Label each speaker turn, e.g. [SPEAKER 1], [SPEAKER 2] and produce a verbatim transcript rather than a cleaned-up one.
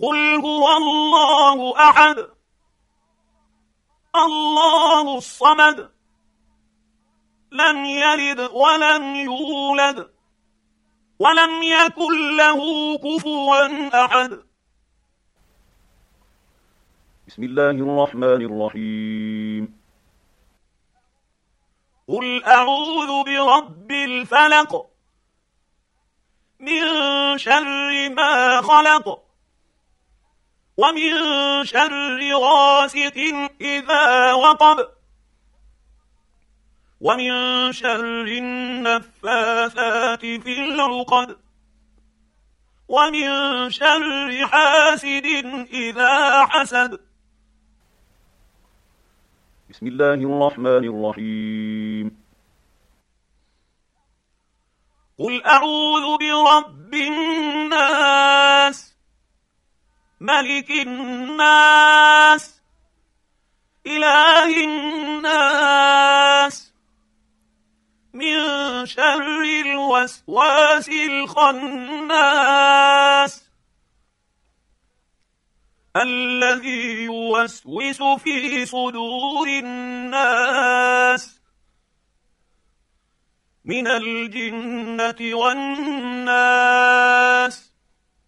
[SPEAKER 1] قل هو الله أحد الله الصمد لم يلد ولم يولد ولم يكن له كفوا أحد.
[SPEAKER 2] بسم الله الرحمن الرحيم.
[SPEAKER 1] قل أعوذ برب الفلق من شر ما خلق ومن شر غاسق إذا وقب ومن شر النفاثات في العقد ومن شر حاسد إذا حسد.
[SPEAKER 2] بسم الله الرحمن الرحيم.
[SPEAKER 1] قل أعوذ برب الناس ملك الناس إله الناس من شر الوسواس الخناس الذي يوسوس في صدور الناس من الجنة والناس.